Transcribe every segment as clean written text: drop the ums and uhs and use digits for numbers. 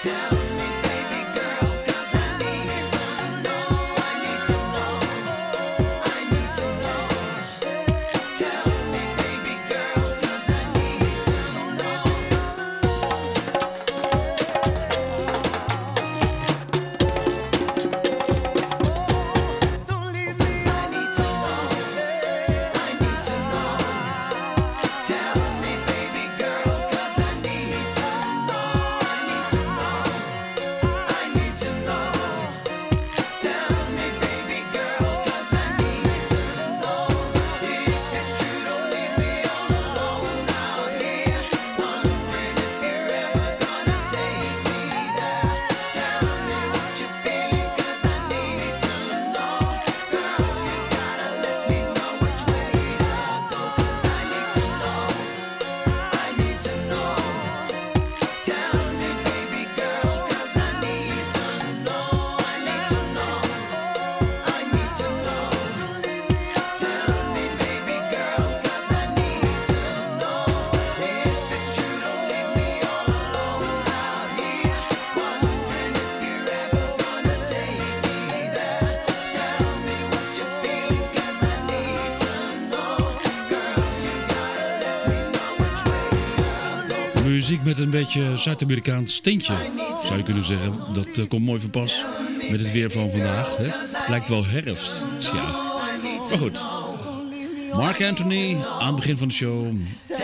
Muziek met een beetje Zuid-Amerikaans tintje, zou je kunnen zeggen. Dat komt mooi van pas met het weer van vandaag. Hè? Het lijkt wel herfst. Ja. Maar goed. Mark Anthony aan het begin van de show.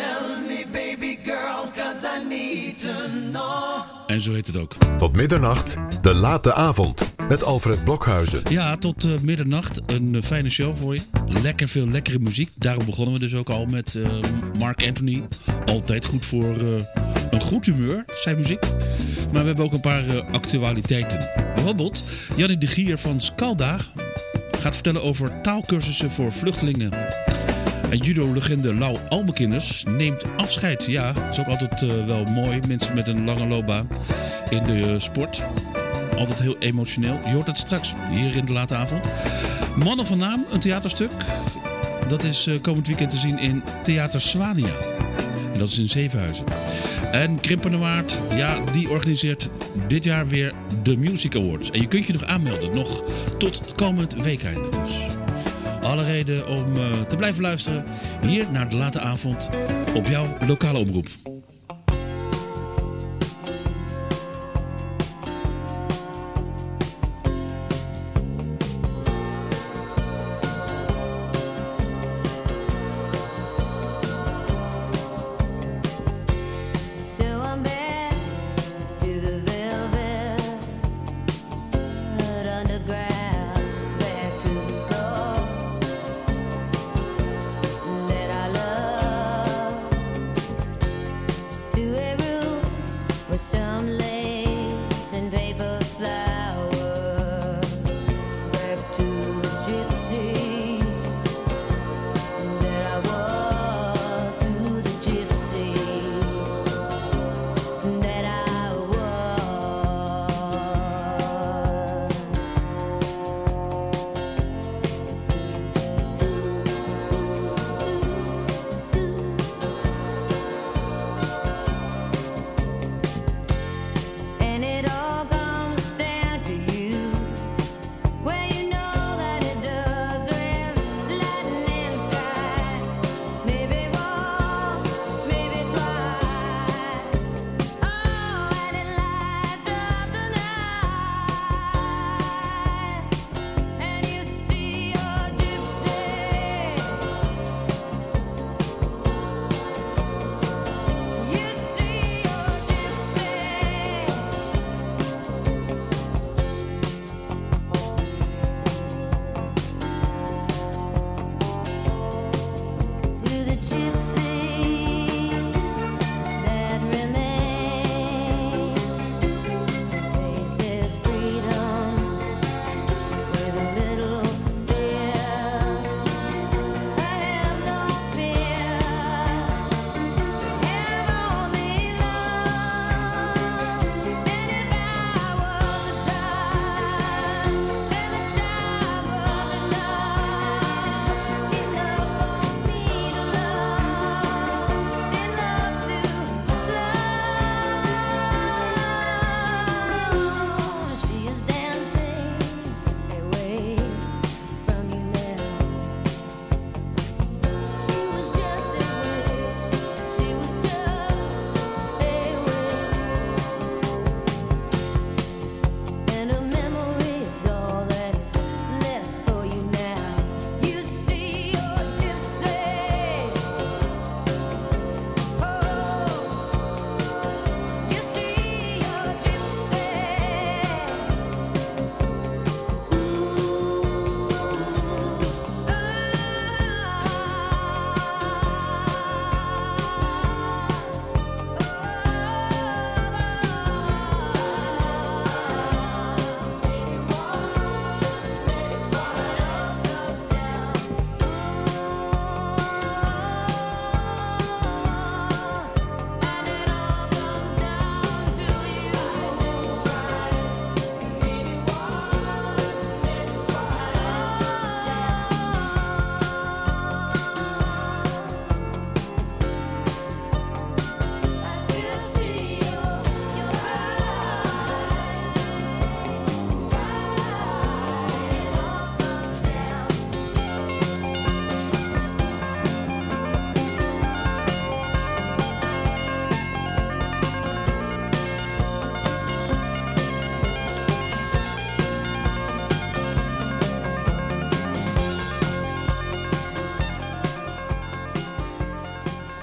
En zo heet het ook. Tot middernacht, de late avond met Alfred Blokhuizen. Ja, tot middernacht een fijne show voor je. Lekker veel lekkere muziek. Daarom begonnen we dus ook al met Mark Anthony. Altijd goed voor een goed humeur, zijn muziek. Maar we hebben ook een paar actualiteiten. Bijvoorbeeld, Jannie de Gier van Scalda gaat vertellen over taalkursussen voor vluchtelingen. En judo-legende Lau Almekinders neemt afscheid. Ja, dat is ook altijd wel mooi. Mensen met een lange loopbaan in de sport. Altijd heel emotioneel. Je hoort het straks hier in de late avond. Mannen van Naam, een theaterstuk. Dat is komend weekend te zien in Theater Swania. En dat is in Zevenhuizen. En Krimpenerwaard, ja, die organiseert dit jaar weer de Music Awards. En je kunt je nog aanmelden, nog tot komend weekend. Dus alle reden om te blijven luisteren hier naar de late avond op jouw lokale omroep.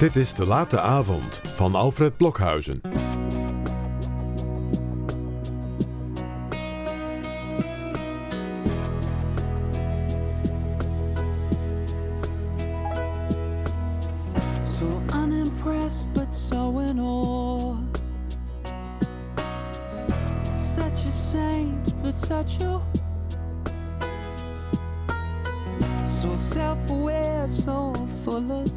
Dit is De Late Avond van Alfred Blokhuizen. So unimpressed but so in awe. Such a saint but such a... So self-aware, so full of...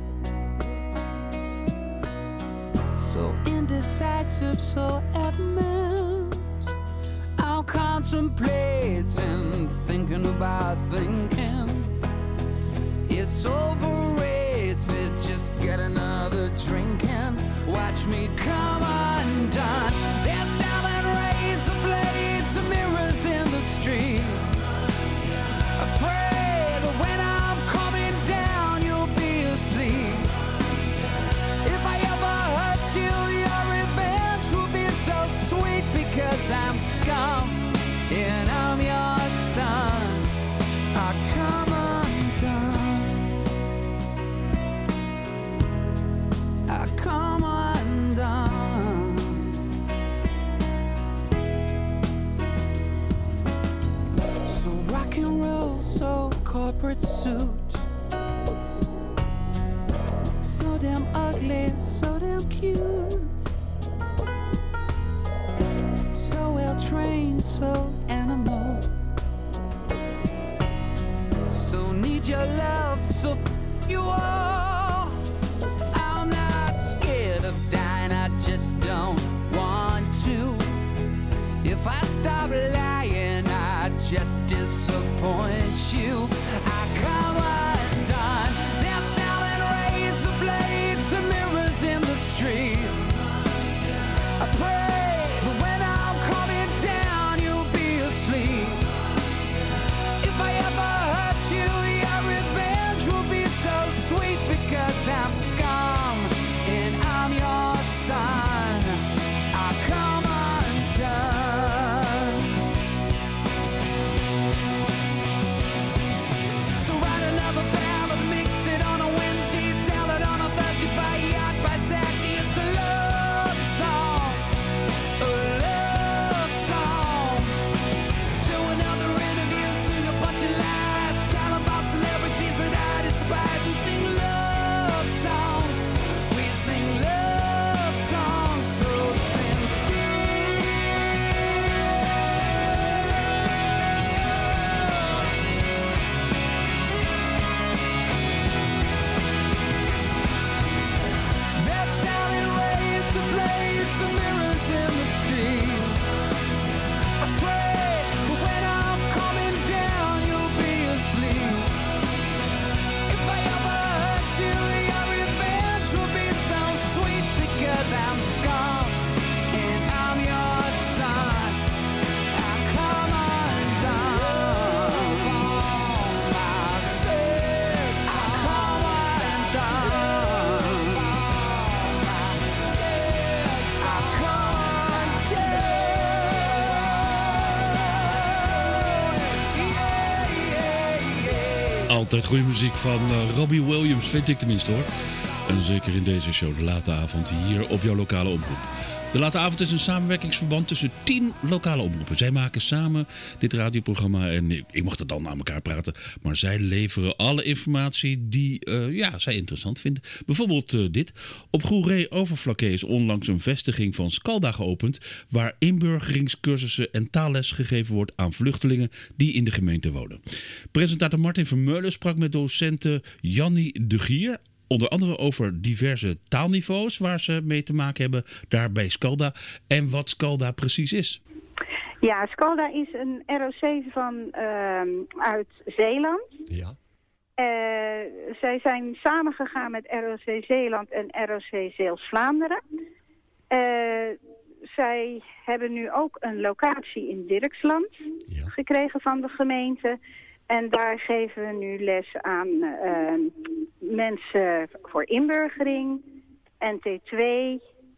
So indecisive, so adamant. I'm contemplating, thinking about thinking. It's overrated, just get another drink and watch me come undone. They're selling razor blades and mirrors in the street. I pray that when I'm coming down, you'll be asleep. If I ever hurt you, your revenge will be so sweet, because I'm scum and I'm your son. I come undone. I come undone. So rock and roll, so corporate suit. So damn ugly, so damn cute. So well trained, so animal. So need your love, so you are. I'm not scared of dying, I just don't want to. If I stop lying, I just disappoint you. I come undone. They're selling razor blades and mirrors in the street. I pray that when I'm coming down, you'll be asleep. If I ever hurt you, your revenge will be so sweet, because I'm scum and I'm your son. I come undone. So write another ballad, mix it on a Wednesday, sell it on a Thursday, buy a yacht by Saturday. It's a love song, a love song. Do another interview, sing a bunch of lies, tell about celebrities that I despise, and sing love songs. We sing love songs so sincere. They're selling razor blades and mirrors in the street. I pray that when I'm coming down, you'll be asleep. If I ever hurt you, your revenge will be so sweet, because I'm scum and I'm your son. I come undone. I said I come undone. I said I come undone. Altijd goede muziek van Robbie Williams, vind ik tenminste hoor. En zeker in deze show, De Late Avond, hier op jouw lokale omroep. De Late Avond is een samenwerkingsverband tussen 10 lokale omroepen. Zij maken samen dit radioprogramma en ik mocht het dan aan elkaar praten. Maar zij leveren alle informatie die zij interessant vinden. Bijvoorbeeld dit. Op Goeree Overflakkee is onlangs een vestiging van Scalda geopend, waar inburgeringscursussen en taalles gegeven wordt aan vluchtelingen die in de gemeente wonen. Presentator Martin Vermeulen sprak met docente Jannie de Gier, onder andere over diverse taalniveaus waar ze mee te maken hebben daar bij Scalda en wat Scalda precies is. Ja, Scalda is een ROC uit Zeeland. Ja. Zij zijn samengegaan met ROC Zeeland en ROC Zeeuws-Vlaanderen. Zij hebben nu ook een locatie in Dirksland gekregen van de gemeente. En daar geven we nu les aan mensen voor inburgering, NT2,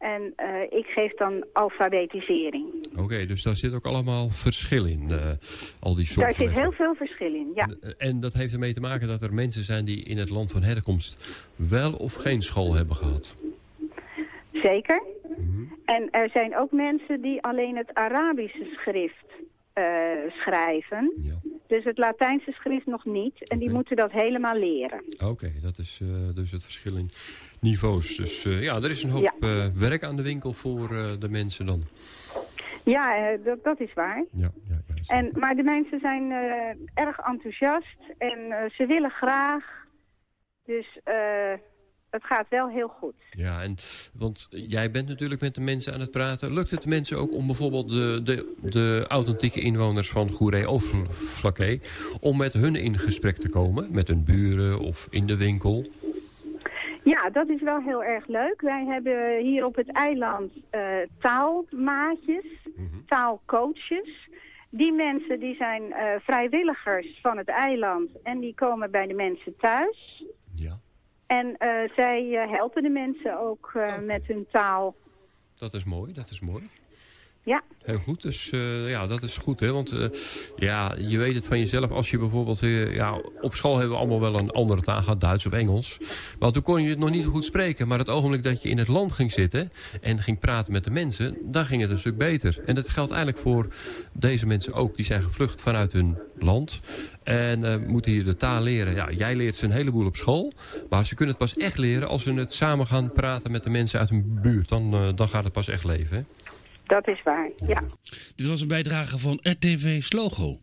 En ik geef dan alfabetisering. Oké, dus daar zit ook allemaal verschil in, al die soorten. Daar zit heel veel verschil in, ja. En dat heeft ermee te maken dat er mensen zijn die in het land van herkomst wel of geen school hebben gehad. Zeker. En er zijn ook mensen die alleen het Arabische schrift schrijven. Ja. Dus het Latijnse schrift nog niet. En die moeten dat helemaal leren. Oké, dat is dus het verschil in niveaus. Dus er is een hoop werk aan de winkel voor de mensen dan. Ja, dat is waar. Ja, maar de mensen zijn erg enthousiast en ze willen graag. Dus het gaat wel heel goed. Ja, want jij bent natuurlijk met de mensen aan het praten. Lukt het de mensen ook om bijvoorbeeld de authentieke inwoners van Goeree-Overflakkee... om met hun in gesprek te komen? Met hun buren of in de winkel? Ja, dat is wel heel erg leuk. Wij hebben hier op het eiland taalmaatjes, taalcoaches. Die mensen die zijn vrijwilligers van het eiland en die komen bij de mensen thuis. Ja. En zij helpen de mensen ook met hun taal. Dat is mooi, dat is mooi. Ja. Heel goed, dus dat is goed, hè? Want je weet het van jezelf. Als je bijvoorbeeld, op school hebben we allemaal wel een andere taal gehad, Duits of Engels. Maar toen kon je het nog niet zo goed spreken. Maar het ogenblik dat je in het land ging zitten en ging praten met de mensen, dan ging het een stuk beter. En dat geldt eigenlijk voor deze mensen ook. Die zijn gevlucht vanuit hun land en moeten hier de taal leren. Ja, jij leert ze een heleboel op school, maar ze kunnen het pas echt leren als ze het samen gaan praten met de mensen uit hun buurt. Dan gaat het pas echt leven, hè? Dat is waar, ja. Dit was een bijdrage van RTV Slogo.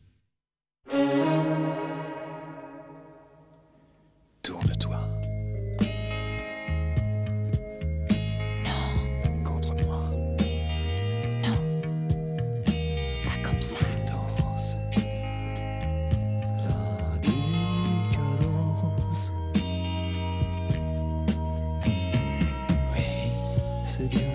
Tourne-toi. Non. Contre moi. Non. Pas comme ça. Et danse. La décadence. Oui, c'est bien.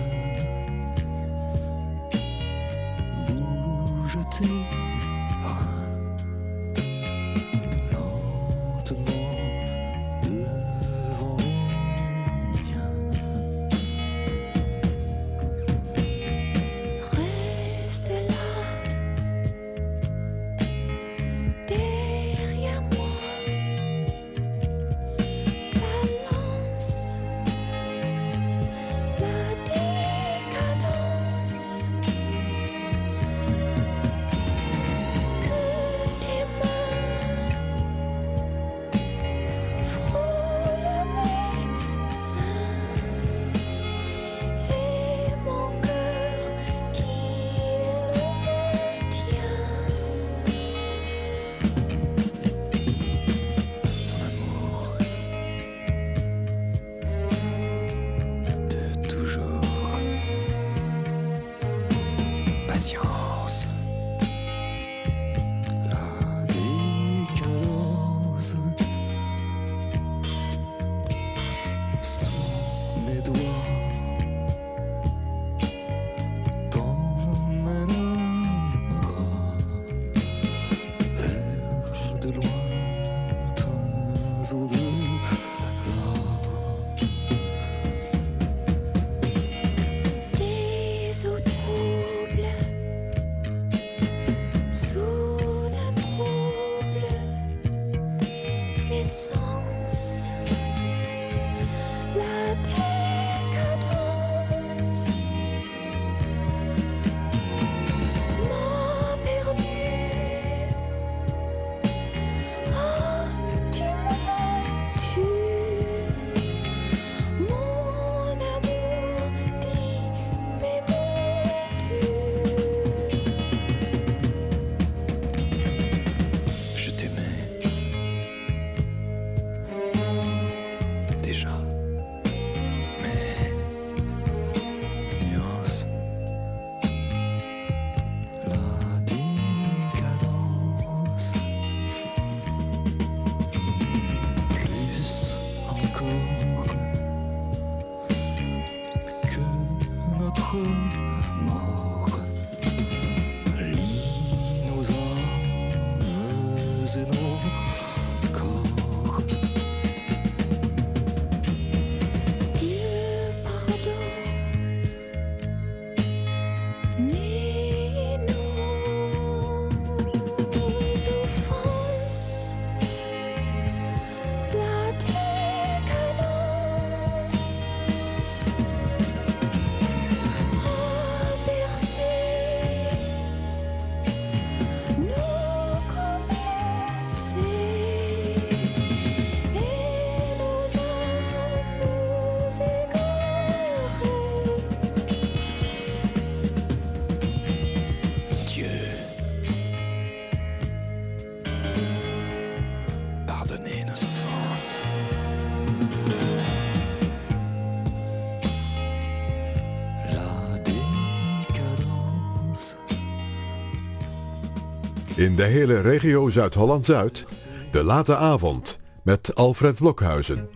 In de hele regio Zuid-Holland-Zuid, de late avond met Alfred Blokhuizen.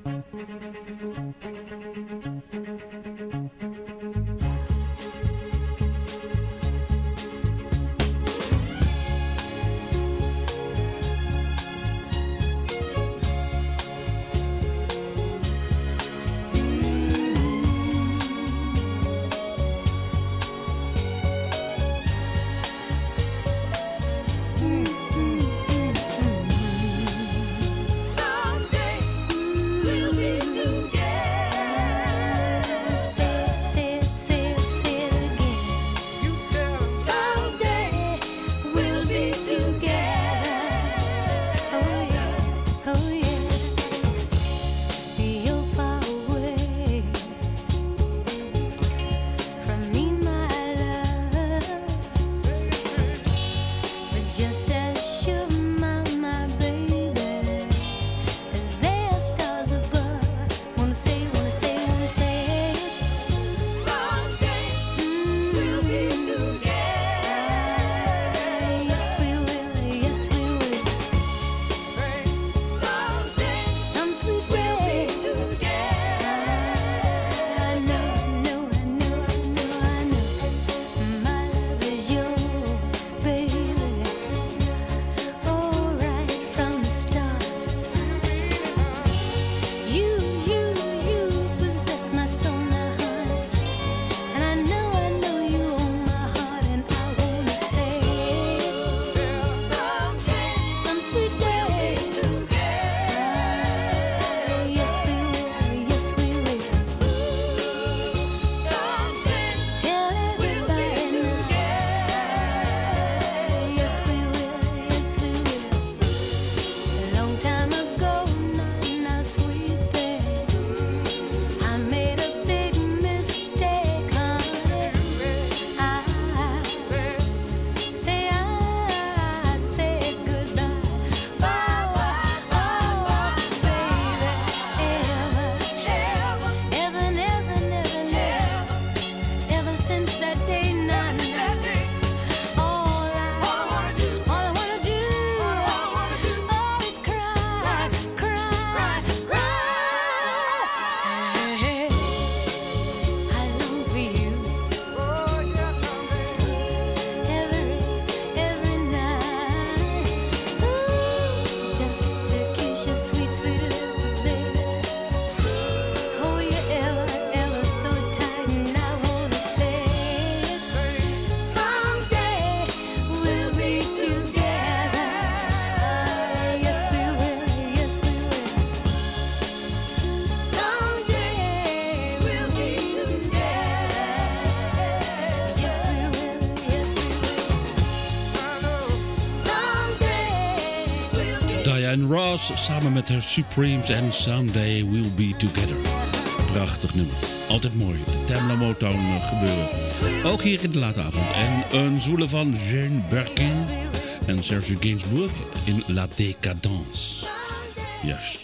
Diana Ross samen met haar Supremes en Someday We'll Be Together. Prachtig nummer. Altijd mooi. De Tamla Motown gebeuren. Ook hier in de late avond. En een zoele van Jane Birkin en Serge Gainsbourg in La Décadence. Juist.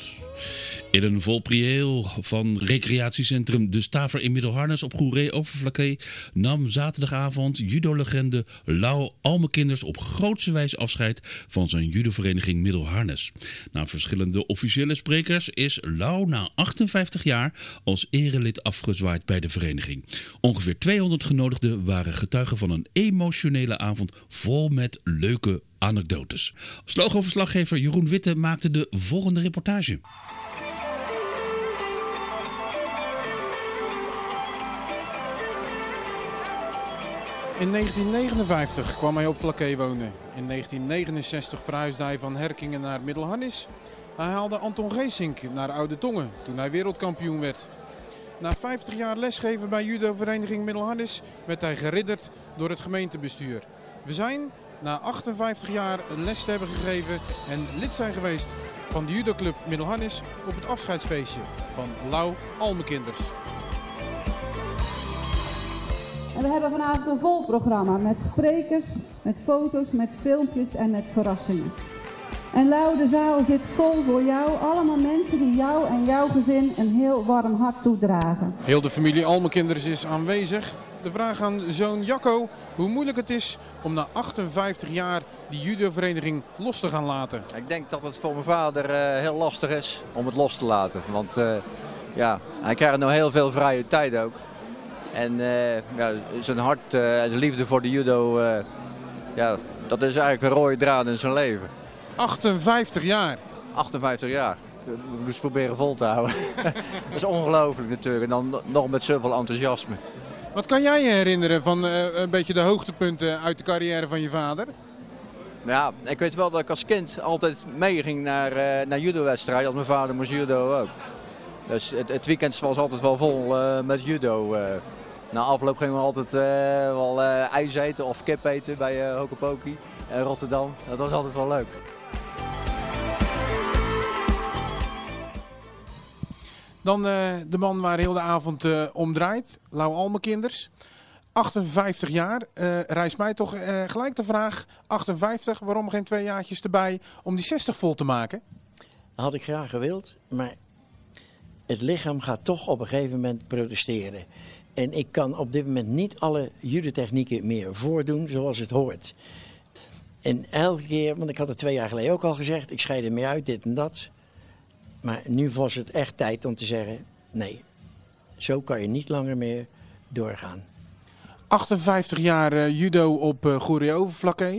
In een vol prieel van recreatiecentrum De Staver in Middelharnis op Goeree-Overflakkee nam zaterdagavond judolegende Lau Almekinders op grootse wijze afscheid van zijn judovereniging Middelharnis. Na verschillende officiële sprekers is Lau na 58 jaar als erelid afgezwaaid bij de vereniging. Ongeveer 200 genodigden waren getuigen van een emotionele avond vol met leuke anekdotes. Slogo-verslaggever Jeroen Witte maakte de volgende reportage. In 1959 kwam hij op Flakkee wonen. In 1969 verhuisde hij van Herkingen naar Middelharnis. Hij haalde Anton Geesink naar Oude Tongen toen hij wereldkampioen werd. Na 50 jaar lesgeven bij judovereniging Middelharnis werd hij geridderd door het gemeentebestuur. We zijn na 58 jaar les te hebben gegeven en lid zijn geweest van de judoclub Middelharnis op het afscheidsfeestje van Lau Almekinders. En we hebben vanavond een vol programma met sprekers, met foto's, met filmpjes en met verrassingen. En Lau, de zaal zit vol voor jou. Allemaal mensen die jou en jouw gezin een heel warm hart toedragen. Heel de familie Almekinders is aanwezig. De vraag aan zoon Jacco hoe moeilijk het is om na 58 jaar die judovereniging los te gaan laten. Ik denk dat het voor mijn vader heel lastig is om het los te laten. Want hij krijgt nu heel veel vrije tijd ook. En zijn hart en zijn liefde voor de judo, dat is eigenlijk een rode draad in zijn leven. 58 jaar? 58 jaar. We moeten proberen vol te houden. Dat is ongelooflijk natuurlijk. En dan nog met zoveel enthousiasme. Wat kan jij je herinneren van een beetje de hoogtepunten uit de carrière van je vader? Ja, ik weet wel dat ik als kind altijd meeging naar judo-wedstrijden. Als mijn vader moest judo ook. Dus het weekend was altijd wel vol met judo. Na afloop gingen we altijd wel ijs eten of kip eten bij Hokopoki in Rotterdam. Dat was altijd wel leuk. Dan de man waar heel de avond om draait, Lau Almekinders. 58 jaar, rijst mij toch gelijk de vraag, 58, waarom geen 2 jaartjes erbij om die 60 vol te maken? Dat had ik graag gewild, maar het lichaam gaat toch op een gegeven moment protesteren. En ik kan op dit moment niet alle judotechnieken meer voordoen zoals het hoort. En elke keer, want ik had het 2 jaar geleden ook al gezegd, ik scheid ermee uit, dit en dat. Maar nu was het echt tijd om te zeggen, nee, zo kan je niet langer meer doorgaan. 58 jaar judo op Goeree-Overflakkee.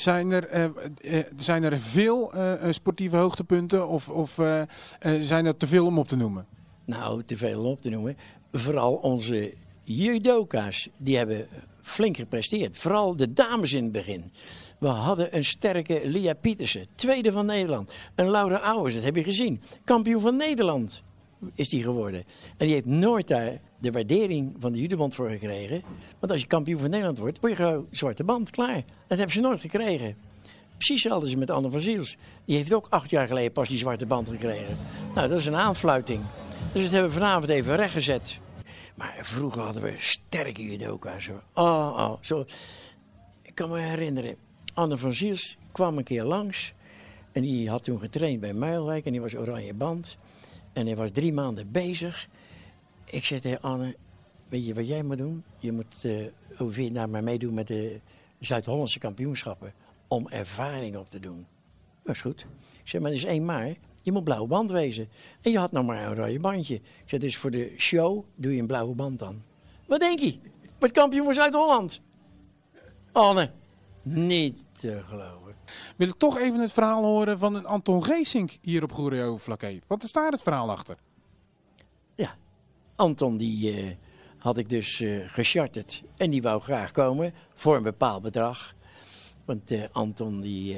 Zijn er veel sportieve hoogtepunten of zijn er te veel om op te noemen? Nou, te veel om op te noemen. Vooral onze judoka's, die hebben flink gepresteerd. Vooral de dames in het begin. We hadden een sterke Lia Pietersen, tweede van Nederland. Een Laura Auwers, dat heb je gezien. Kampioen van Nederland is die geworden. En die heeft nooit daar de waardering van de judobond voor gekregen. Want als je kampioen van Nederland wordt, word je gewoon zwarte band, klaar. Dat hebben ze nooit gekregen. Precies hetzelfde is met Anne van Ziels. Die heeft ook 8 jaar geleden pas die zwarte band gekregen. Nou, dat is een aanfluiting. Dus dat hebben we vanavond even rechtgezet. Maar vroeger hadden we sterke judoka's. Zo. Ik kan me herinneren. Anne van Ziels kwam een keer langs. En die had toen getraind bij Muilwijk. En die was oranje band. En hij was 3 maanden bezig. Ik zei tegen Anne, weet je wat jij moet doen? Je moet ongeveer naar mij meedoen met de Zuid-Hollandse kampioenschappen. Om ervaring op te doen. Dat is goed. Ik zei, maar dat is 1 maar. Je moet blauwe band wezen. En je had nog maar een rode bandje. Ik zei, dus voor de show doe je een blauwe band dan. Wat denk je? Wordt kampioen van Zuid-Holland. Anne, niet te geloven. Wil ik toch even het verhaal horen van een Anton Geesink hier op Goeree-Overflakkee. Wat is daar het verhaal achter? Ja, Anton die had ik dus gecharterd. En die wou graag komen voor een bepaald bedrag. Want Anton die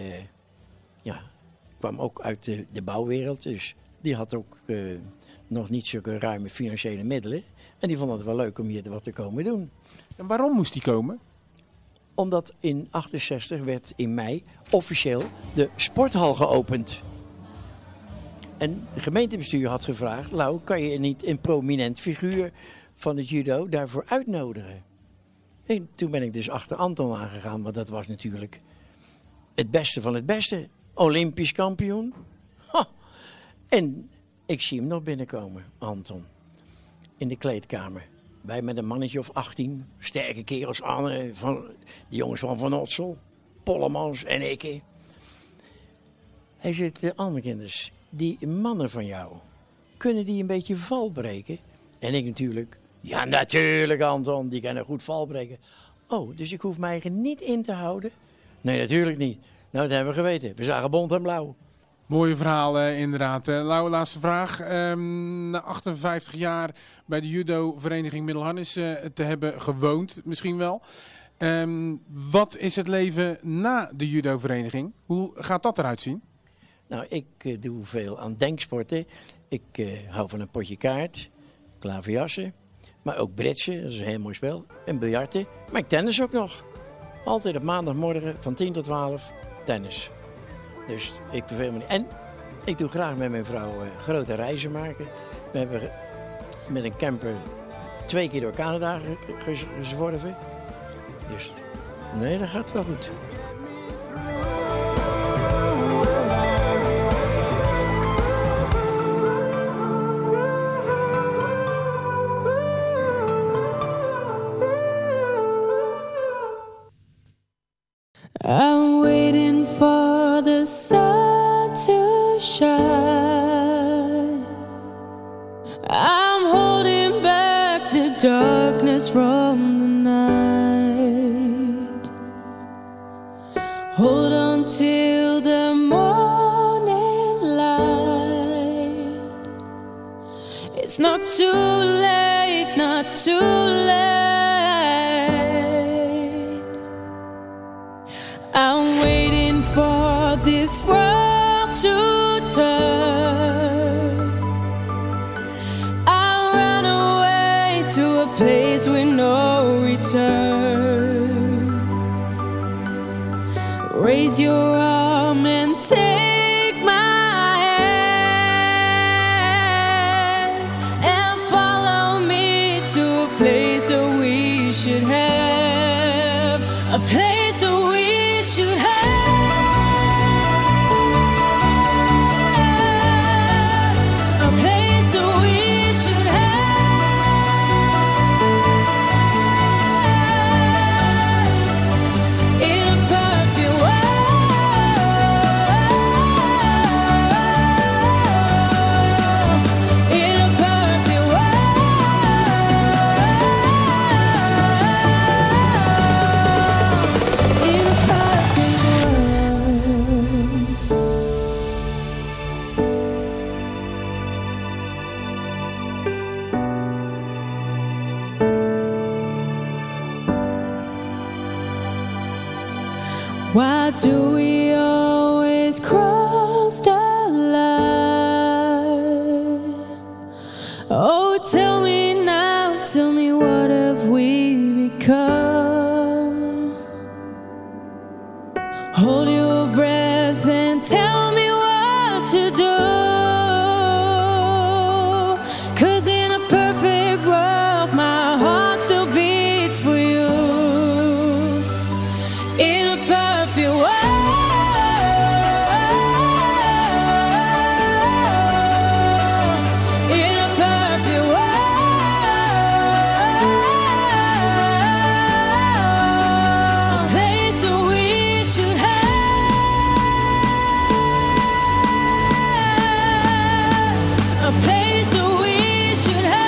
kwam ook uit de bouwwereld. Dus die had ook nog niet zulke ruime financiële middelen. En die vond het wel leuk om hier wat te komen doen. En waarom moest hij komen? Omdat in 68 werd in mei officieel de sporthal geopend. En het gemeentebestuur had gevraagd, Lau, kan je niet een prominent figuur van het judo daarvoor uitnodigen? En toen ben ik dus achter Anton aangegaan, want dat was natuurlijk het beste van het beste. Olympisch kampioen. Ha! En ik zie hem nog binnenkomen, Anton. In de kleedkamer. Wij met een mannetje of 18. Sterke kerels, Anne, de jongens van Van Otsel. Pollemans en ik. Hij zegt, Almekinders, die mannen van jou, kunnen die een beetje val breken? En ik natuurlijk, ja natuurlijk Anton, die kunnen goed val breken. Oh, dus ik hoef mij niet in te houden? Nee, natuurlijk niet. Nou, dat hebben we geweten. We zagen bont en blauw. Mooie verhaal inderdaad. Lau, laatste vraag. Na 58 jaar bij de judo-vereniging Middelharnis te hebben gewoond, misschien wel. Wat is het leven na de judo-vereniging? Hoe gaat dat eruit zien? Nou, ik doe veel aan denksporten. Ik hou van een potje kaart, klaverjassen, maar ook britsen, dat is een heel mooi spel, en biljarten. Maar ik tennis ook nog. Altijd op maandagmorgen van 10 tot 12 tennis. Dus ik verveel me niet. En ik doe graag met mijn vrouw grote reizen maken. We hebben met een camper 2 keer door Canada gezworven. Dus nee, dat gaat wel goed. I'm waiting for the sun to shine. I'm holding back the darkness from the night. Hold on till the morning light. It's not too late, not too late. I'm waiting for this world to turn. I'll run away to a place with no return. Raise your arm and take my hand and follow me to a place that we should have. A place that we should have. A place that we should have. In a perfect world. In a perfect world. In a perfect Why do we always cross the line? Oh, tell me now, tell me what have we become? Hold your breath and tell me what to do. 'Cause in a perfect world, my heart still beats for you. In a perfect world. In a perfect world. A place that we should have. A place that we should have.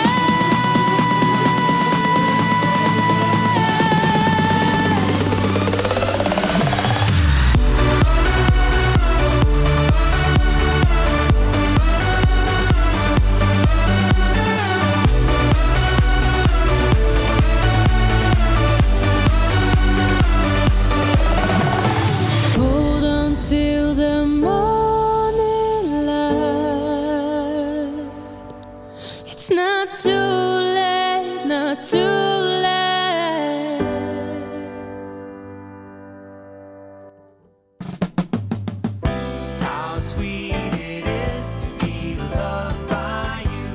Hold on till the morning light. It's not too late, not too late. How sweet it is to be loved by you.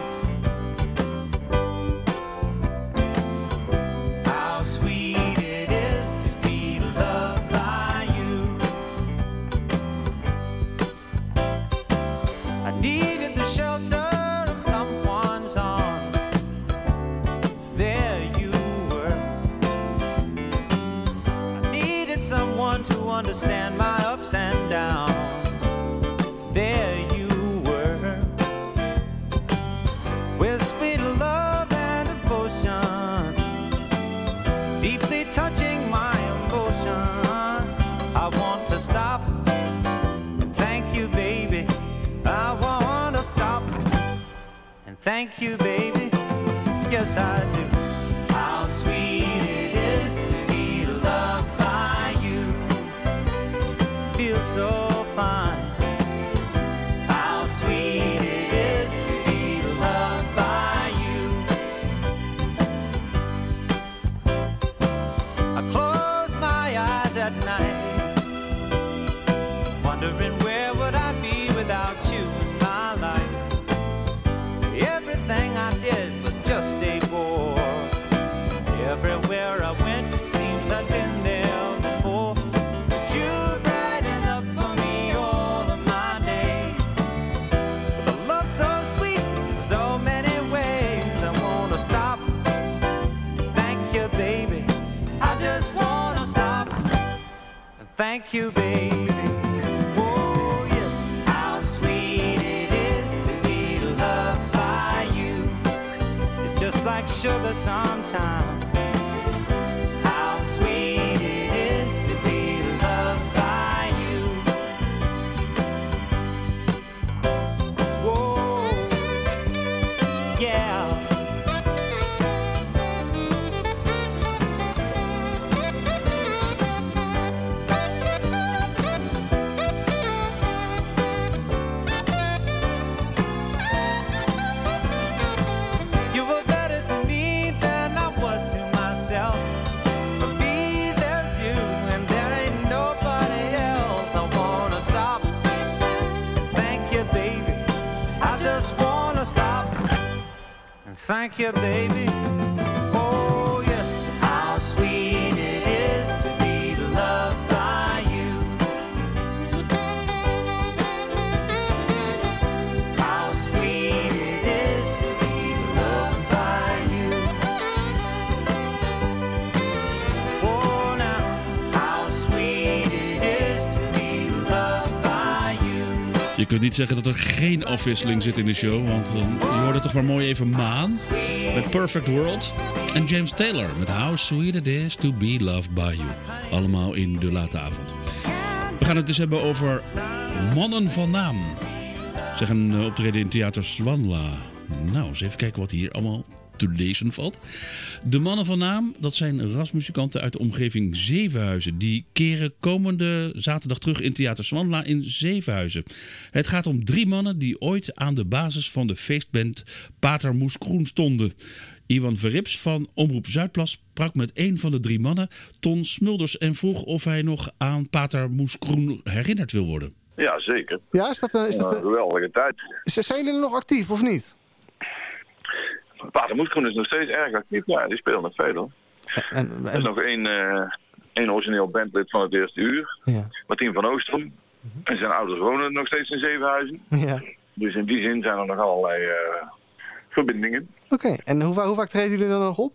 How sweet it is to be loved by you. I needed the shelter of someone's arms. There you were. I needed someone to understand my ups and downs. There you were. With sweet love and devotion, deeply touching my emotion. I want to stop and thank you, baby. I want to stop and thank you, baby. Yes, I do. How sweet it is to be loved by you. Feels so fine. How sweet it is to be loved by you. I close my eyes at night, wondering where would I be without you in my life. Everything I did was just a bore. Everywhere I went, seems I'd been there before. But you're bright enough for me all of my days. With a love so sweet in so many ways, I wanna stop. Thank you, baby. I just wanna stop thank you, baby. Oh, yes, how sweet it is to be loved by you. It's just like sugar sometimes. How sweet it is to be loved by you. Whoa, yeah. You were better to me than I was to myself. For me, there's you, and there ain't nobody else. I wanna stop and thank you, baby. I just wanna stop and thank you, baby. Oh, yes, how sweet it is to be loved by you. How sweet it is to be loved by you. Oh, now, how sweet it is to be loved by you. Je kunt niet zeggen dat er geen afwisseling zit in de show, want je hoorde toch maar mooi even Maan met Perfect World en James Taylor met How Sweet It Is To Be Loved By You. Allemaal in de late avond. We gaan het dus hebben over mannen van naam. Ze gaan optreden in Theater Swanla. Nou, eens even kijken wat hier allemaal te lezen valt. De mannen van naam, dat zijn rasmuzikanten uit de omgeving Zevenhuizen. Die keren komende zaterdag terug in Theater Swanla in Zevenhuizen. Het gaat om 3 mannen die ooit aan de basis van de feestband Pater Moes Kroen stonden. Iwan Verrips van Omroep Zuidplas sprak met een van de 3 mannen, Ton Smulders, en vroeg of hij nog aan Pater Moes Kroen herinnerd wil worden. Ja, zeker. Ja, is dat een geweldige tijd. Zijn jullie nog actief of niet? Pater Moes Kroen is nog steeds erg actief. Ja, die speelt nog veel hoor. Er is nog één origineel bandlid van het eerste uur. Ja. Martien van Oostrom. En zijn ouders wonen nog steeds in Zevenhuizen. Ja. Dus in die zin zijn er nog allerlei verbindingen. Oké, en hoe vaak treden jullie dan nog op?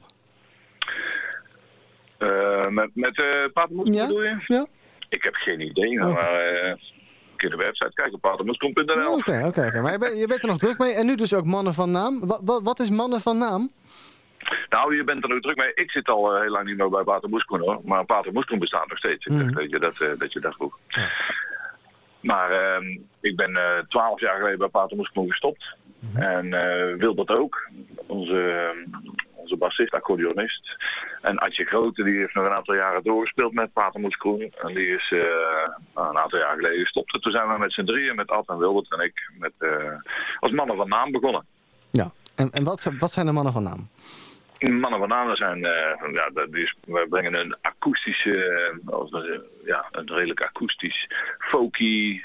Met Pater Moes Kroen bedoel je? Ja. Ik heb geen idee, maar kun je de website kijken, patermoeskroen.nl. Oké. Maar je bent er nog druk mee. En nu dus ook mannen van naam. Wat is mannen van naam? Nou, je bent er ook druk mee. Ik zit al heel lang niet meer bij Pater Moes Kroen hoor. Maar Pater Moes Kroen bestaat nog steeds. Ik dacht dat je dat vroeg. Ja. Maar ik ben 12 jaar geleden bij Pater Moes Kroen gestopt. En Wilbert ook. Onze bassist, accordeonist. En Adje Grote, die heeft nog een aantal jaren doorgespeeld met Pater Moes Kroen. En die is een aantal jaar geleden gestopt. En toen zijn we met z'n drieën, met Ad en Wilbert en ik, als mannen van naam begonnen. Ja, en wat zijn de mannen van naam? Mannen van naam zijn, we brengen een akoestische, een redelijk akoestisch, folky,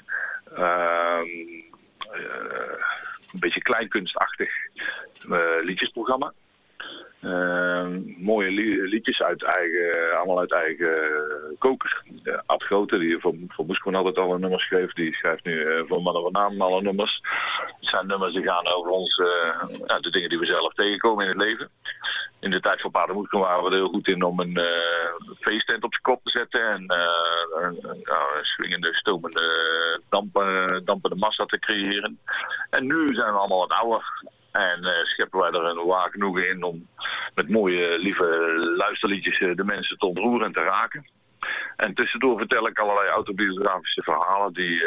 een beetje kleinkunstachtig liedjesprogramma. Mooie liedjes allemaal uit eigen koker. Ad Grote, die voor Moes Kroen altijd alle nummers schreef, die schrijft nu voor Mannen van Naam alle nummers. Het zijn nummers die gaan over ons, de dingen die we zelf tegenkomen in het leven. In de tijd van Pater Moes Kroen waren we er heel goed in om een feesttent op zijn kop te zetten en een swingende, stomende, dampende massa te creëren. En nu zijn we allemaal wat ouder. En scheppen wij er een waar genoegen in om met mooie, lieve luisterliedjes de mensen te ontroeren en te raken. En tussendoor vertel ik allerlei autobiografische verhalen die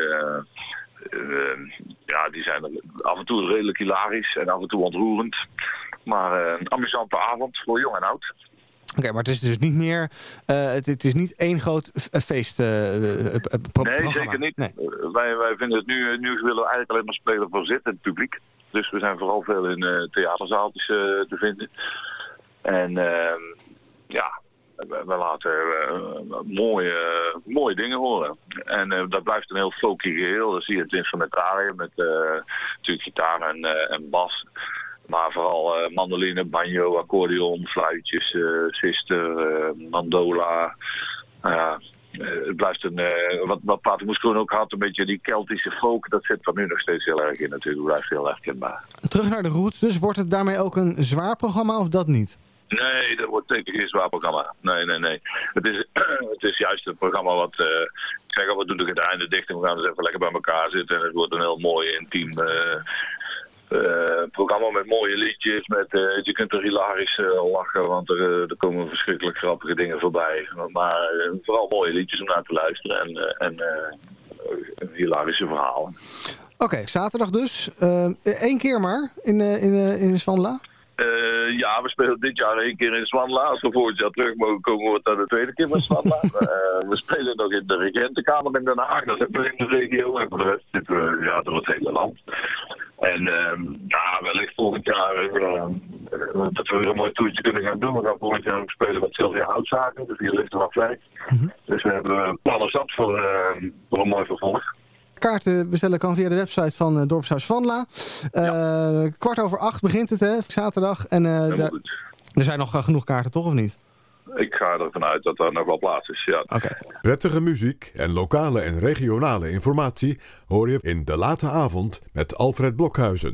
zijn af en toe redelijk hilarisch en af en toe ontroerend. Maar een amusante avond voor jong en oud. Oké, maar het is dus niet meer, het is niet één groot feestprogramma. Nee, zeker niet. Nee. Wij vinden het nu willen we eigenlijk alleen maar spelen voor zittend publiek. Dus we zijn vooral veel in theaterzaaltjes te vinden. En we laten mooie dingen horen. En dat blijft een heel folky geheel. Dan zie je het instrumentarium met natuurlijk gitaar en bas. Maar vooral mandoline, banjo, accordeon, fluitjes, sister, mandola. Het blijft wat Pater Moes Kroen ook had, een beetje die Keltische folk, dat zit er nu nog steeds heel erg in natuurlijk, blijft heel erg kenbaar. Terug naar de roots, dus wordt het daarmee ook een zwaar programma of dat niet? Nee, dat wordt zeker geen zwaar programma. Nee. Het is juist een programma wat... ik zeg al, we doen het einde dicht en we gaan dus even lekker bij elkaar zitten. En het wordt een heel mooi, intiem programma met mooie liedjes. Je kunt er hilarisch lachen, want er komen verschrikkelijk grappige dingen voorbij. Maar vooral mooie liedjes om naar te luisteren en hilarische verhalen. Oké, zaterdag dus. 1 keer maar in Zwanla? Ja, we spelen dit jaar 1 keer in Zwanla. Als we volgend jaar terug mogen komen, wordt dat de 2e keer met Zwanla. We spelen nog in de Regentenkamer in Den Haag. Dat hebben we in de regio. En voor de rest zitten we door het hele land. En wellicht volgend jaar dat we weer een mooi toertje kunnen gaan doen. We gaan volgend jaar ook spelen met Sylvia Houtzaken, de violiste van Vlijk. Dus we hebben plannen zat voor een mooi vervolg. Kaarten bestellen kan via de website van Dorpshuis Zwanla. 7:15 begint het, hè? Zaterdag. En er zijn nog genoeg kaarten, toch, of niet? Ik ga ervan uit dat er nog wel plaats is, ja. Okay. Prettige muziek en lokale en regionale informatie hoor je in De Late Avond met Alfred Blokhuizen.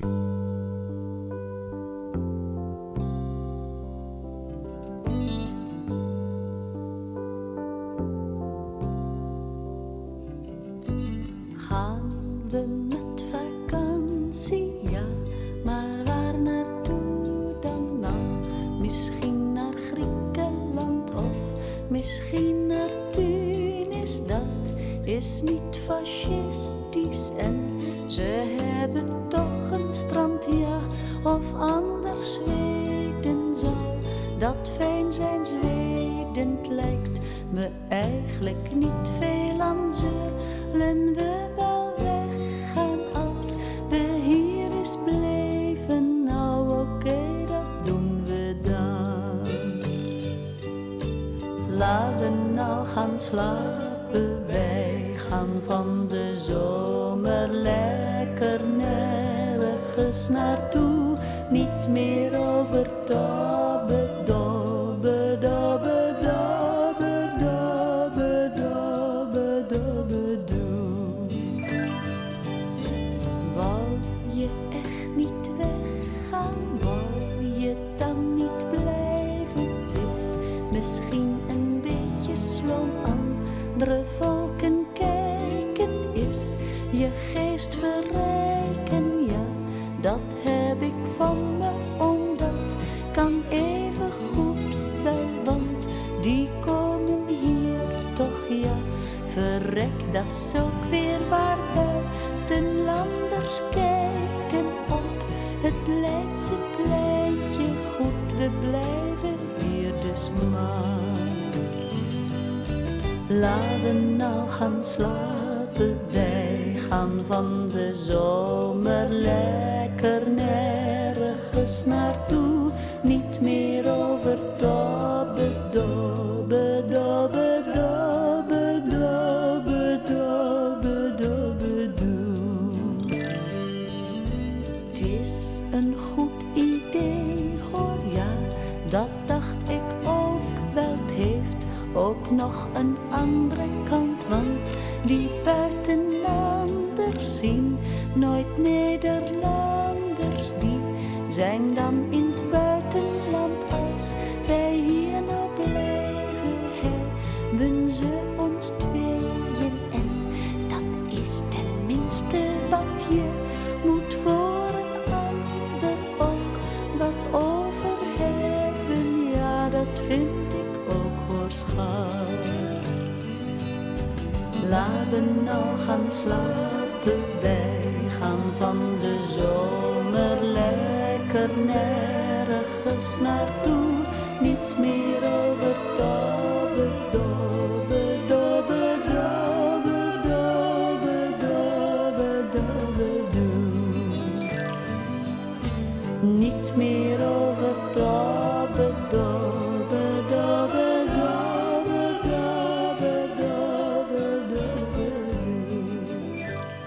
Gaan we met vakantie, ja, maar waar naartoe dan nou? Misschien naar Griekenland of misschien naar Tunis. Dat is niet fascistisch en ze hebben toch een strand, ja. Of anders Zweden zou dat fijn zijn. Zweden lijkt me eigenlijk niet veel aan. Zullen we wel weggaan als we hier eens bleven? Nou oké, dat doen we dan. Laten we nou gaan slapen, wij gaan van de zomer lekker nergens naartoe. Niet meer over dobbe, dobbe, dobbe, dobbe, dobbe, dobbe, dobbe, doe. Wou je echt niet weggaan? Wou je dan niet blijven? Het is misschien een beetje sloom. Andere volken kijken, is je geest verrijken, ja. Dat heb ik van me, omdat kan even goed wel, want die komen hier toch, ja. Verrek, dat is ook weer waar buitenlanders kijken op het Leidse pleintje. Goed, we blijven hier dus maar. Laten nou gaan slapen, wij gaan van de zomer lekker nergens naartoe. Niet meer over dobbe, dobbe, dobbe, dobbe, dobbe, dobbe, dobbe, doe. Het is een goed idee, hoor, ja, dat dacht ik ook wel. Het heeft ook nog een andere kant, want die buitenlanders zien nooit Nederlanders. Die zijn dan in het buitenland. Als wij hier nou blijven, hebben ze ons tweeën. En dat is tenminste wat je moet voor een ander ook wat over hebben. Ja, dat vind ik ook, hoor, schat. Laten we nou gaan slapen, wij gaan van de zomer lekker nergens naartoe. Niet meer over dobbe, dobbe, dobbe, dobbe, dobbe, dobbe, dobbe, doe. Niet meer over dobbe, dobbe, dobbe, dobbe, dobbe, dobbe, dobbe, doe.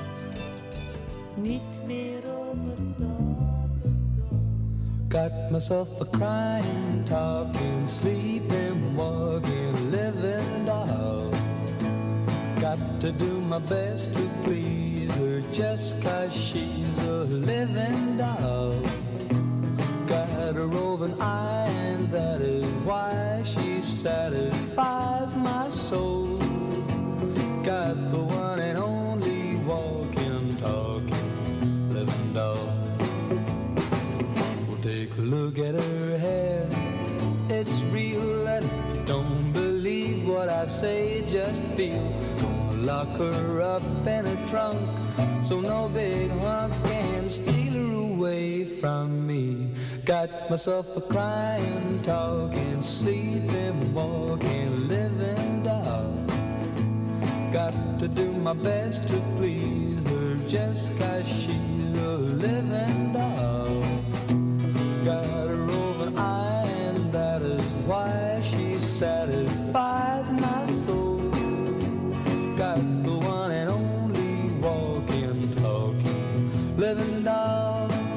Niet meer over dobbe. Got myself a crying, talking, sleeping, walking, living doll. Got to do my best to please her just 'cause she's a living doll. got a roving eye, and that is why she satisfies my soul. Got the one and only walking, talking, living doll. Well, take a look at her hair, it's real, and if you don't believe what I say, just feel. Gonna lock her up in a trunk, so no big hunk can steal her away from me. Got myself a crying, talking, sleeping, walking, living doll. Got to do my best to please her just 'cause she's a living doll. Got a roving eye, and that is why she satisfies my soul. Got the one and only walking, talking, living doll.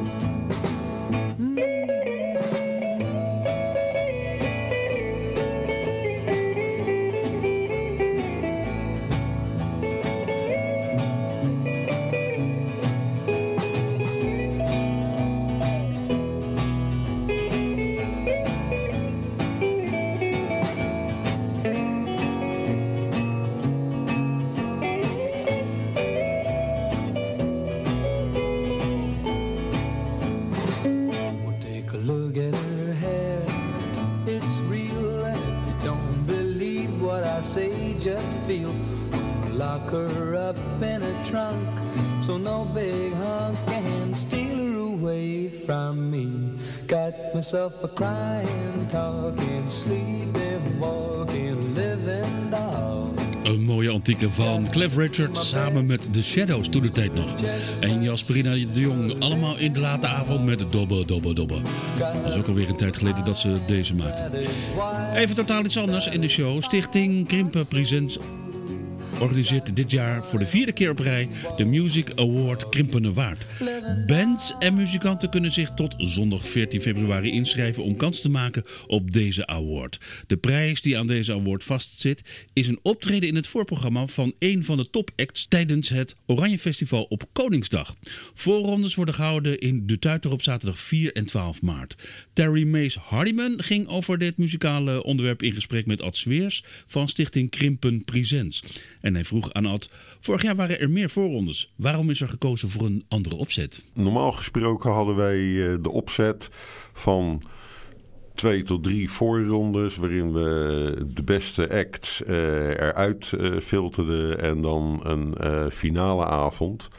Just feel, lock her up in a trunk, so no big hunk can steal her away from me. Got myself a crying, talking, sleeping, walking, living doll. Een mooie antieke van Cliff Richard samen met The Shadows toen de tijd nog. En Jasperina de Jong, allemaal in de late avond met Dobbe, Dobbe, Dobbe. Dat is ook alweer een tijd geleden dat ze deze maakten. Even totaal iets anders in de show. Stichting Krimpen Presents organiseert dit jaar voor de 4e keer op rij de Music Award Krimpenerwaard. Bands en muzikanten kunnen zich tot zondag 14 februari inschrijven om kans te maken op deze award. De prijs die aan deze award vastzit is een optreden in het voorprogramma van een van de topacts tijdens het Oranje Festival op Koningsdag. Voorrondes worden gehouden in De Tuiter op zaterdag 4 en 12 maart. Terry Mace Hardiman ging over dit muzikale onderwerp in gesprek met Ad Sweers van Stichting Krimpen Presents. En hij vroeg aan Ad, vorig jaar waren er meer voorrondes. Waarom is er gekozen voor een andere opzet? Normaal gesproken hadden wij de opzet van 2 tot 3 voorrondes, waarin we de beste acts eruit filterden en dan een finale avond.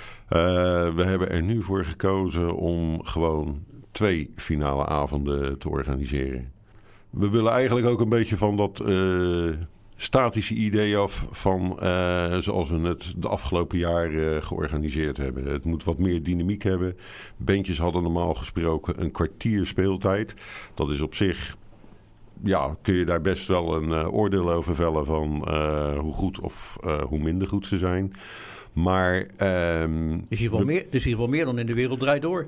We hebben er nu voor gekozen om gewoon 2 finale avonden te organiseren. We willen eigenlijk ook een beetje van dat statische idee af van zoals we het de afgelopen jaren georganiseerd hebben. Het moet wat meer dynamiek hebben. Bandjes hadden normaal gesproken een kwartier speeltijd. Dat is op zich, ja, kun je daar best wel een oordeel over vellen van hoe goed of hoe minder goed ze zijn. Maar is hier wel meer dan in De Wereld Draait Door.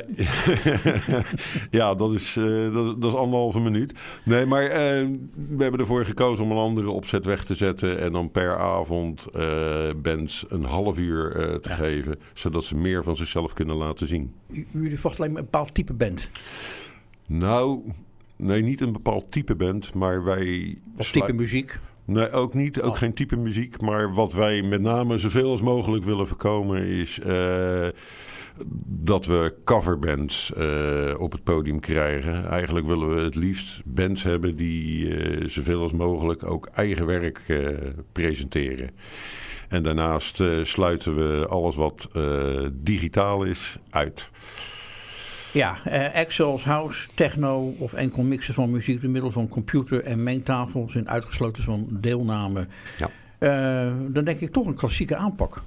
Ja, dat is 1,5 minuut. Nee, maar we hebben ervoor gekozen om een andere opzet weg te zetten en dan per avond bands een half uur te geven, zodat ze meer van zichzelf kunnen laten zien. Jullie verwachten alleen maar een bepaald type band? Nou, nee, niet een bepaald type band, maar wij... Of type muziek? Nee, ook niet. Ook geen type muziek. Maar wat wij met name zoveel als mogelijk willen voorkomen is dat we coverbands op het podium krijgen. Eigenlijk willen we het liefst bands hebben die zoveel als mogelijk ook eigen werk presenteren. En daarnaast sluiten we alles wat digitaal is uit. Ja, acts zoals house, techno of enkel mixen van muziek door middel van computer en mengtafel zijn uitgesloten van deelname. Ja. Dan denk ik toch een klassieke aanpak.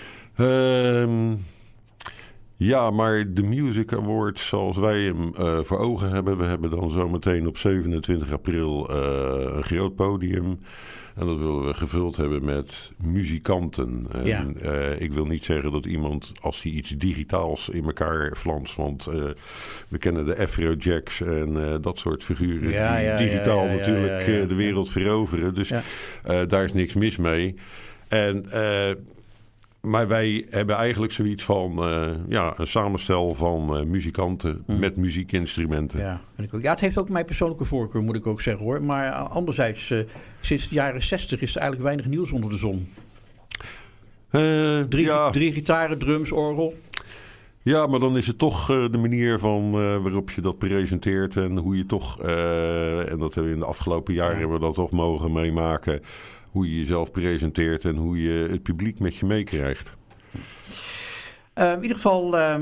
Ja, maar de Music Awards zoals wij hem voor ogen hebben. We hebben dan zometeen op 27 april een groot podium. En dat willen we gevuld hebben met muzikanten. En, ja. Ik wil niet zeggen dat iemand, als hij iets digitaals in elkaar flanst... want we kennen de Afrojacks en dat soort figuren... die digitaal natuurlijk de wereld veroveren. Dus daar is niks mis mee. En Maar wij hebben eigenlijk zoiets van een samenstel van muzikanten met muziekinstrumenten. Ja, het heeft ook mijn persoonlijke voorkeur, moet ik ook zeggen hoor. Maar anderzijds, sinds de jaren 60 is er eigenlijk weinig nieuws onder de zon. Drie gitaren, drums, orgel. Ja, maar dan is het toch de manier van waarop je dat presenteert en hoe je toch, en dat hebben we in de afgelopen jaren hebben we dat toch mogen meemaken, hoe je jezelf presenteert en hoe je het publiek met je meekrijgt. In ieder geval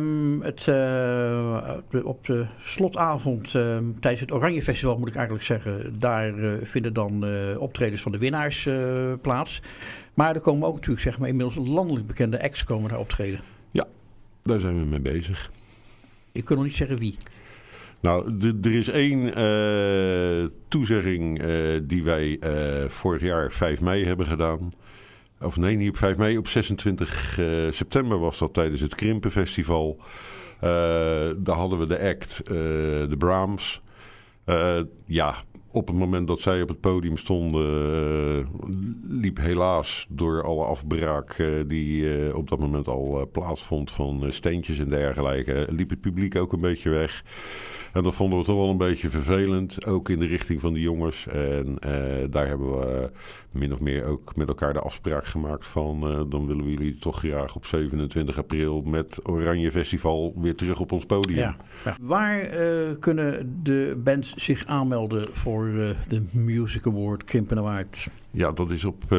op de slotavond tijdens het Oranje Festival moet ik eigenlijk zeggen, daar vinden dan optredens van de winnaars plaats. Maar er komen ook natuurlijk zeg maar inmiddels landelijk bekende acts komen daar optreden. Ja, daar zijn we mee bezig. Ik kan nog niet zeggen wie. Nou, er is één toezegging die wij vorig jaar 5 mei hebben gedaan. Of nee, niet op 5 mei, op 26 september was dat tijdens het Krimpenfestival. Daar hadden we de act, de Brahms. Op het moment dat zij op het podium stonden, liep helaas door alle afbraak die op dat moment al plaatsvond van steentjes en dergelijke, liep het publiek ook een beetje weg. En dat vonden we toch wel een beetje vervelend, ook in de richting van de jongens. En daar hebben we min of meer ook met elkaar de afspraak gemaakt van dan willen we jullie toch graag op 27 april met Oranje Festival weer terug op ons podium. Ja. Waar kunnen de bands zich aanmelden voor de Music Award Krimpen Award? Ja, dat is op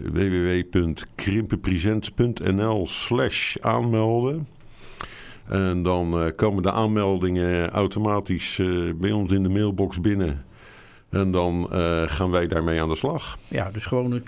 www.krimpenpresents.nl/aanmelden. En dan komen de aanmeldingen automatisch bij ons in de mailbox binnen. En dan gaan wij daarmee aan de slag. Ja, dus gewoon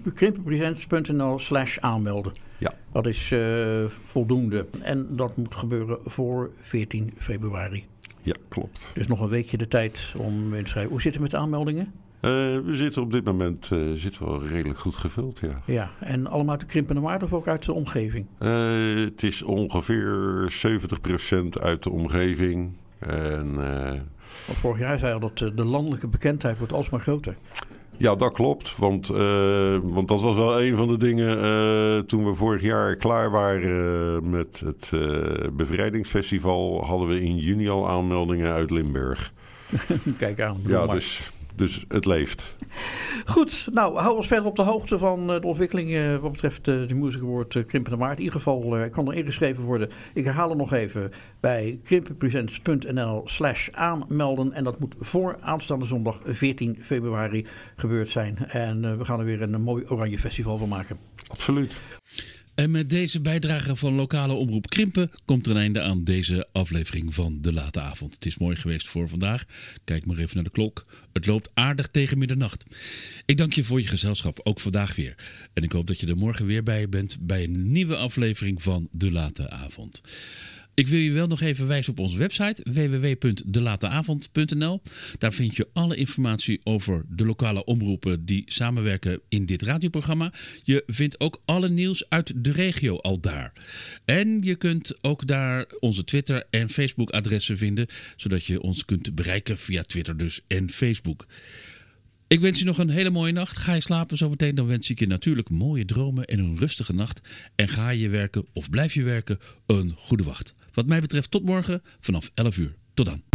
krimpenpresents.nl/aanmelden. Ja. Dat is voldoende. En dat moet gebeuren voor 14 februari. Ja, klopt. Dus nog een weekje de tijd om in te schrijven. Hoe zit het met de aanmeldingen? We zitten op dit moment wel redelijk goed gevuld, ja. Ja, en allemaal uit de Krimpenerwaard of ook uit de omgeving? Het is ongeveer 70% uit de omgeving. En, vorig jaar zei al dat de landelijke bekendheid wordt alsmaar groter. Ja, dat klopt. Want dat was wel een van de dingen toen we vorig jaar klaar waren met het bevrijdingsfestival, hadden we in juni al aanmeldingen uit Limburg. Kijk aan. Ja, dus het leeft. Goed, nou hou ons verder op de hoogte van de ontwikkeling wat betreft de Music Award Krimpen Award. In ieder geval kan er ingeschreven worden. Ik herhaal het nog even bij krimpenpresents.nl/aanmelden. En dat moet voor aanstaande zondag 14 februari gebeurd zijn. En we gaan er weer een mooi Oranje Festival van maken. Absoluut. En met deze bijdrage van lokale omroep Krimpen komt er een einde aan deze aflevering van De Late Avond. Het is mooi geweest voor vandaag. Kijk maar even naar de klok. Het loopt aardig tegen middernacht. Ik dank je voor je gezelschap, ook vandaag weer. En ik hoop dat je er morgen weer bij bent bij een nieuwe aflevering van De Late Avond. Ik wil je wel nog even wijzen op onze website www.delateavond.nl. Daar vind je alle informatie over de lokale omroepen die samenwerken in dit radioprogramma. Je vindt ook alle nieuws uit de regio al daar. En je kunt ook daar onze Twitter en Facebook adressen vinden, zodat je ons kunt bereiken via Twitter dus en Facebook. Ik wens je nog een hele mooie nacht. Ga je slapen zometeen, dan wens ik je natuurlijk mooie dromen en een rustige nacht. En ga je werken of blijf je werken, een goede wacht. Wat mij betreft tot morgen vanaf 11 uur. Tot dan.